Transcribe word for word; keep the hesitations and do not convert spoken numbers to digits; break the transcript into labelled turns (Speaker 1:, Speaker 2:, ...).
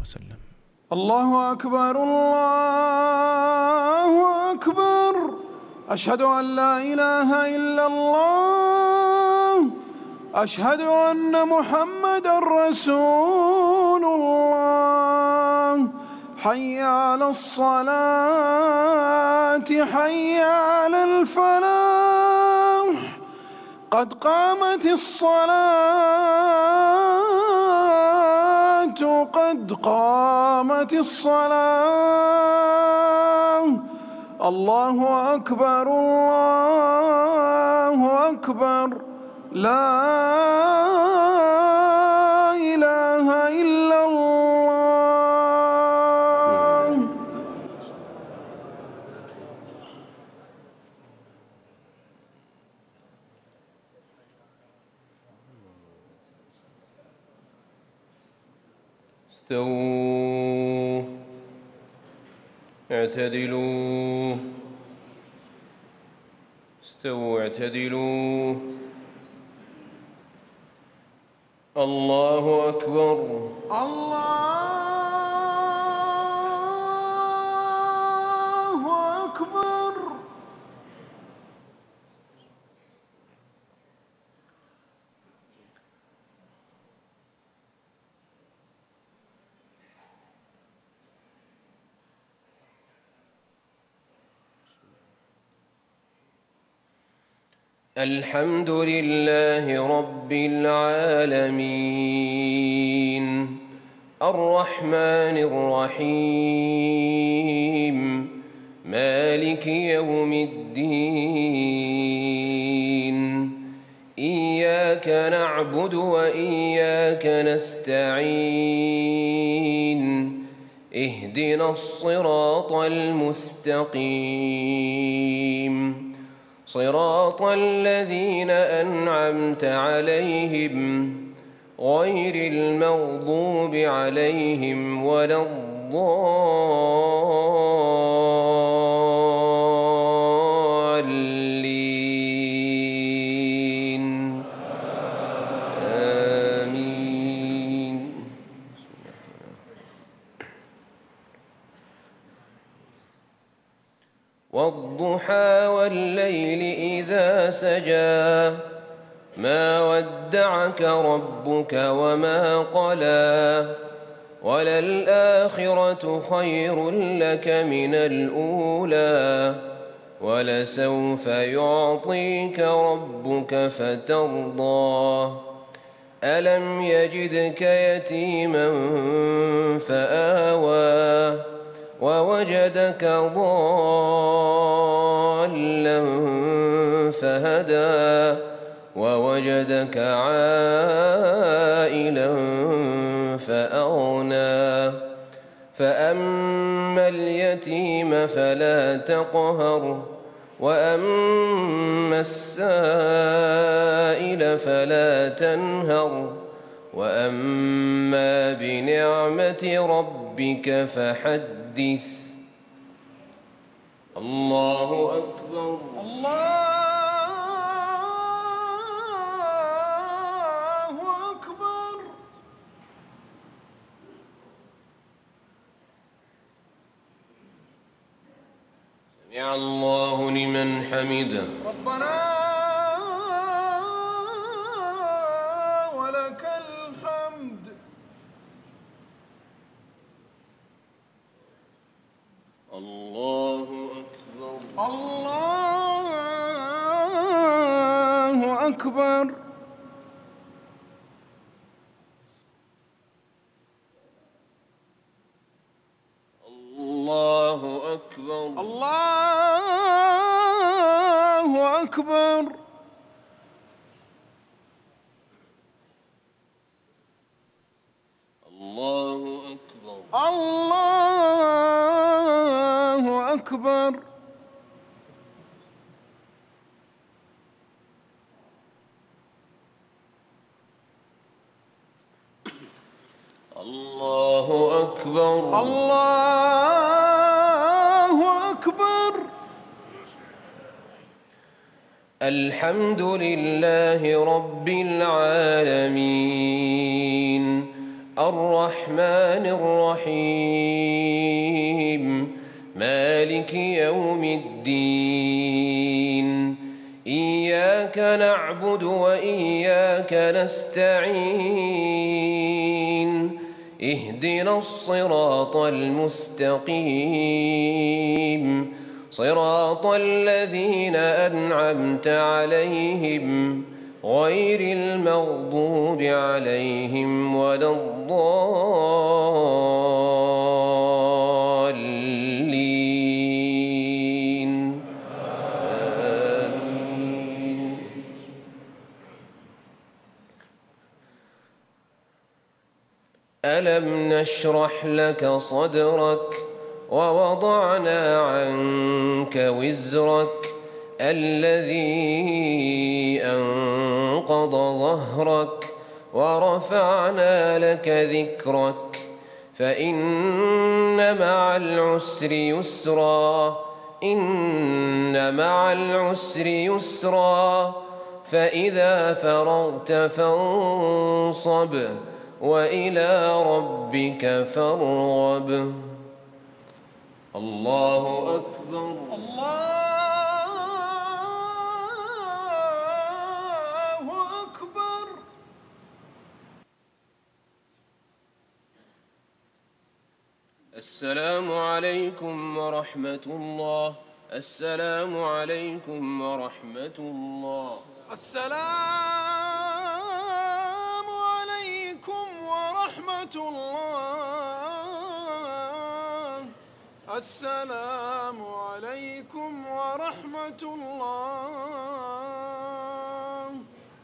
Speaker 1: وسلم.
Speaker 2: الله أكبر الله أكبر، أشهد أن لا إله إلا الله، أشهد أن محمدًا رسول الله. حي على الصلاة، حي على الفلاح، قد قامت الصلاة، قد قامت الصلاة. الله أكبر الله أكبر، لا إله إلا الله.
Speaker 3: استووا، اعتدلوا، استووا اعتدلوا. الله أكبر.
Speaker 2: الله أكبر.
Speaker 3: الحمد لله رب العالمين، الرحمن الرحيم، مالك يوم الدين. إياك نعبد وإياك نستعين، اهدنا الصراط المستقيم، صراط الذين أنعمت عليهم غير المغضوب عليهم ولا الضالين. آمين. والضحى والليل إذا سجى، ما ودعك ربك وما قلى، وللآخرة خير لك من الأولى، ولسوف يعطيك ربك فترضى. ألم يجدك يتيما فآوى، ووجدك ضالا فهدى، ووجدك عائلا فأغنى. فأما اليتيم فلا تقهر، وأما السائل فلا تنهر، وأما بنعمة ربك فحدث. الله أكبر.
Speaker 2: الله أكبر.
Speaker 3: سمع الله لمن حمده.
Speaker 2: ربنا ولك الحمد.
Speaker 3: الله أكبر.
Speaker 2: الله أكبر.
Speaker 3: الله أكبر.
Speaker 2: الله أكبر.
Speaker 3: الله أكبر.
Speaker 2: الله أكبر.
Speaker 3: الله أكبر.
Speaker 2: الله أكبر.
Speaker 3: الحمد لله رب العالمين، الرحمن الرحيم مالك يوم الدين إياك نعبد وإياك نستعين اهدنا الصراط المستقيم صراط الذين أنعمت عليهم غير المغضوب عليهم ولا الضالين آمين. ألم نشرح لك صدرك ووضعنا عنك وزرك الذي أنقض ظهرك ورفعنا لك ذكرك فإن مع العسر يسرا إن مع العسر يسرا فإذا فرغت فانصب وإلى ربك فارغب. الله أكبر.
Speaker 2: الله أكبر.
Speaker 3: السلام عليكم ورحمة الله. السلام عليكم ورحمة الله.
Speaker 2: السلام عليكم ورحمة الله. السلام عليكم ورحمة الله.